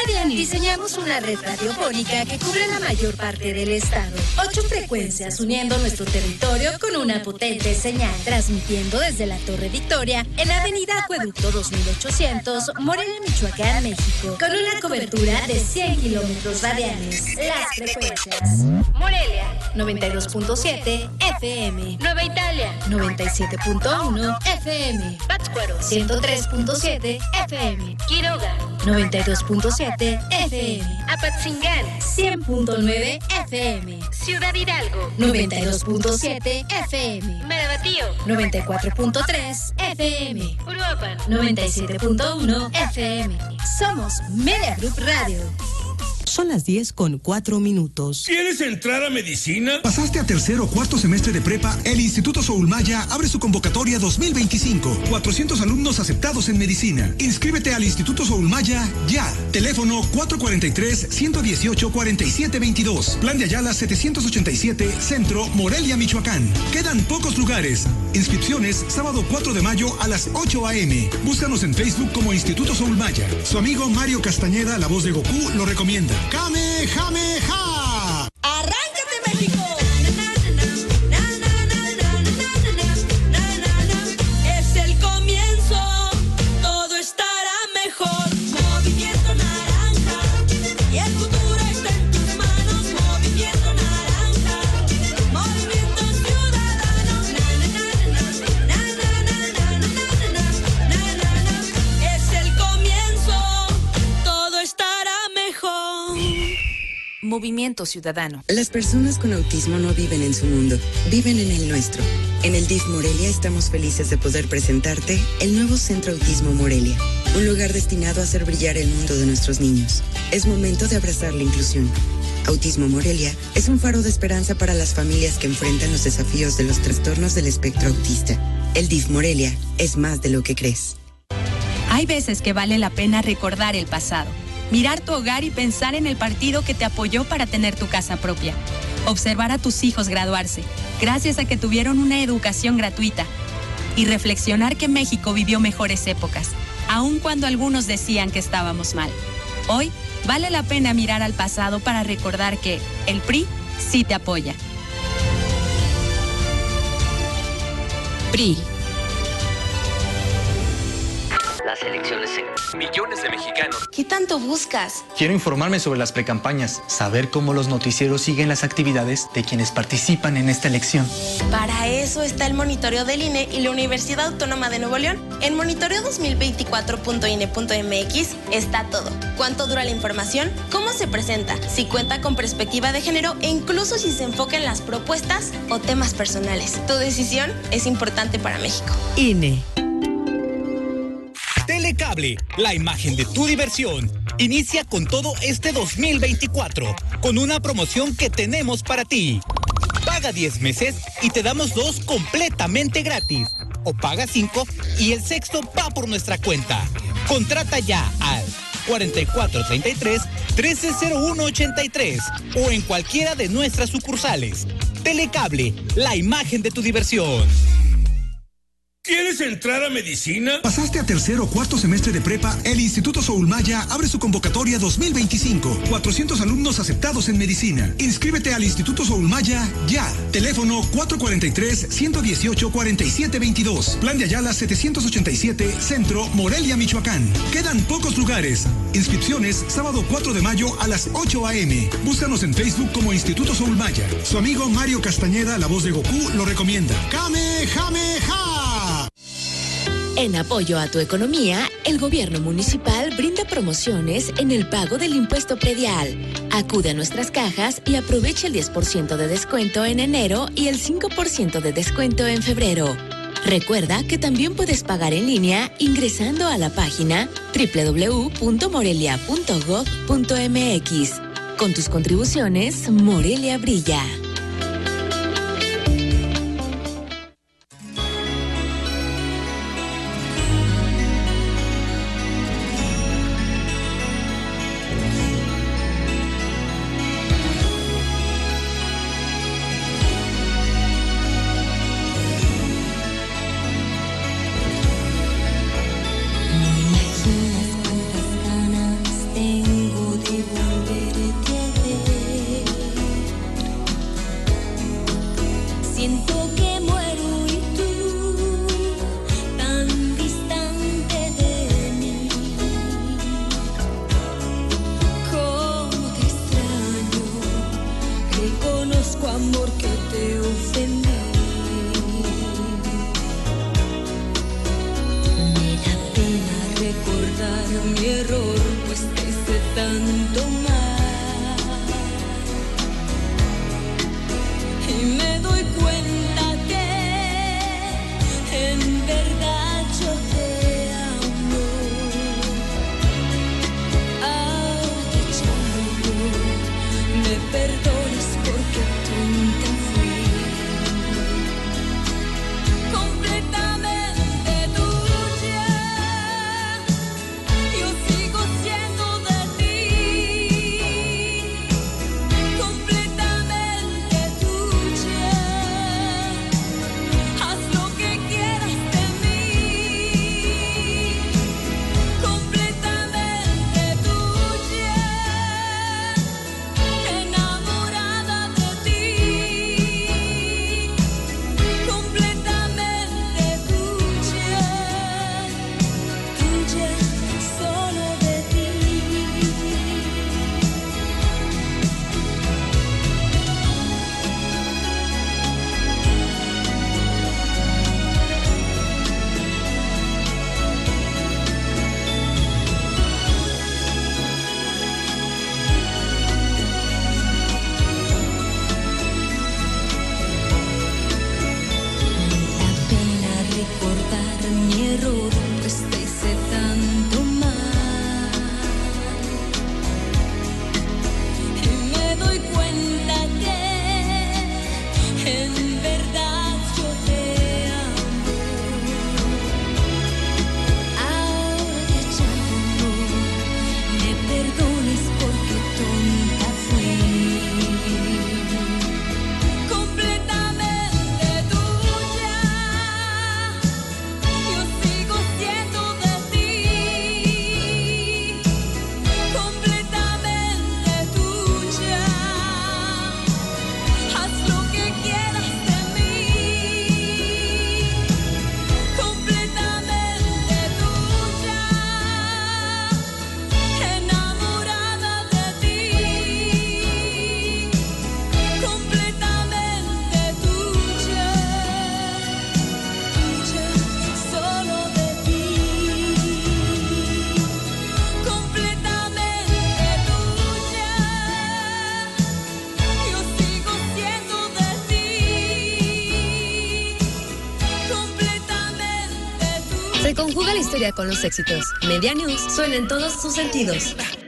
Radianis. Diseñamos una red radiofónica que cubre la mayor parte del estado. 8 frecuencias uniendo nuestro territorio con una potente señal. Transmitiendo desde la Torre Victoria en Avenida Acueducto 2800, Morelia, Michoacán, México. Con una cobertura de 100 kilómetros radianes. Las frecuencias: Morelia, 92.7 FM. Nueva Italia, 97.1 FM. Pátzcuaro, 103.7 FM. Quiroga, 92.7 FM. Apatzingán, 100.9 FM. Ciudad Hidalgo, 92.7 FM. Marabatío, 94.3 FM. Uruapan, 97.1 FM. Somos Media Group Radio. Son las 10:04. ¿Quieres entrar a medicina? ¿Pasaste a tercero o cuarto semestre de prepa? El Instituto Soumaya abre su convocatoria 2025. 400 alumnos aceptados en medicina. Inscríbete al Instituto Soumaya ya. Teléfono 443-118-4722. Plan de Ayala 787, Centro, Morelia, Michoacán. Quedan pocos lugares. Inscripciones sábado 4 de mayo a las 8 a.m. Búscanos en Facebook como Instituto Soumaya. Su amigo Mario Castañeda, la voz de Goku, lo recomienda. ¡Kamehameha! ¡Arráncate, México! Es el comienzo, todo estará mejor. Movimiento Naranja, y el futuro está en tus manos. Movimiento Naranja, Movimiento Ciudadano. Es el comienzo, todo estará mejor. Movimiento Ciudadano. Las personas con autismo no viven en su mundo, viven en el nuestro. En el DIF Morelia estamos felices de poder presentarte el nuevo Centro Autismo Morelia, un lugar destinado a hacer brillar el mundo de nuestros niños. Es momento de abrazar la inclusión. Autismo Morelia es un faro de esperanza para las familias que enfrentan los desafíos de los trastornos del espectro autista. El DIF Morelia es más de lo que crees. Hay veces que vale la pena recordar el pasado. Mirar tu hogar y pensar en el partido que te apoyó para tener tu casa propia. Observar a tus hijos graduarse, gracias a que tuvieron una educación gratuita. Y reflexionar que México vivió mejores épocas, aun cuando algunos decían que estábamos mal. Hoy, vale la pena mirar al pasado para recordar que el PRI sí te apoya. PRI. Las elecciones en millones de mexicanos. ¿Qué tanto buscas? Quiero informarme sobre las precampañas, saber cómo los noticieros siguen las actividades de quienes participan en esta elección. Para eso está el monitoreo del INE y la Universidad Autónoma de Nuevo León. En monitoreo2024.ine.mx está todo. ¿Cuánto dura la información? ¿Cómo se presenta? Si cuenta con perspectiva de género e incluso si se enfoca en las propuestas o temas personales. Tu decisión es importante para México. INE. Telecable, la imagen de tu diversión. Inicia con todo este 2024, con una promoción que tenemos para ti. Paga 10 meses y te damos 2 completamente gratis. O paga 5 y el sexto va por nuestra cuenta. Contrata ya al 4433-130183 o en cualquiera de nuestras sucursales. Telecable, la imagen de tu diversión. ¿Quieres entrar a medicina? ¿Pasaste a tercero o cuarto semestre de prepa? El Instituto Soumaya abre su convocatoria 2025. 400 alumnos aceptados en medicina. Inscríbete al Instituto Soumaya ya. Teléfono 443-118-4722. Plan de Ayala 787, Centro, Morelia, Michoacán. Quedan pocos lugares. Inscripciones sábado 4 de mayo a las 8 a.m. Búscanos en Facebook como Instituto Soumaya. Su amigo Mario Castañeda, la voz de Goku, lo recomienda. ¡Kamehameha! En apoyo a tu economía, el gobierno municipal brinda promociones en el pago del impuesto predial. Acude a nuestras cajas y aprovecha el 10% de descuento en enero y el 5% de descuento en febrero. Recuerda que también puedes pagar en línea ingresando a la página www.morelia.gov.mx. Con tus contribuciones, Morelia brilla. Tengo amor que te ofendí. Me da pena recordar mi error, pues te hice tanto mal. Y me doy cuenta que en verdad yo te amo. Ahora te llamo, me perdones porque tonta fui. Completamente tuya, yo sigo siendo de ti. Completamente tuya, haz lo que quieras de mí. Completamente tuya, enamorada de ti. Completamente tuya, tuya, solo de ti. Me da pena recordar mi error, pues te hice tanto mal. Y me doy cuenta que en verdad yo te amo. Ahora te llamo, me perdones porque tonta fui. Completamente tuya, yo sigo siendo de ti. Completamente tuya, haz lo que quieras de mí. Completamente tuya, enamorada de ti. Completamente tuya, tuya, solo de ti. Completamente tuya, yo sigo siendo de ti. Completamente tuya. Se conjuga la historia con los éxitos. Media News suena en todos sus sentidos.